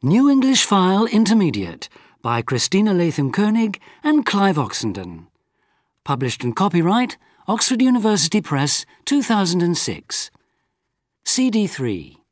New English File Intermediate by Christina Latham-Koenig and Clive Oxenden. Published and copyright Oxford University Press 2006. CD3.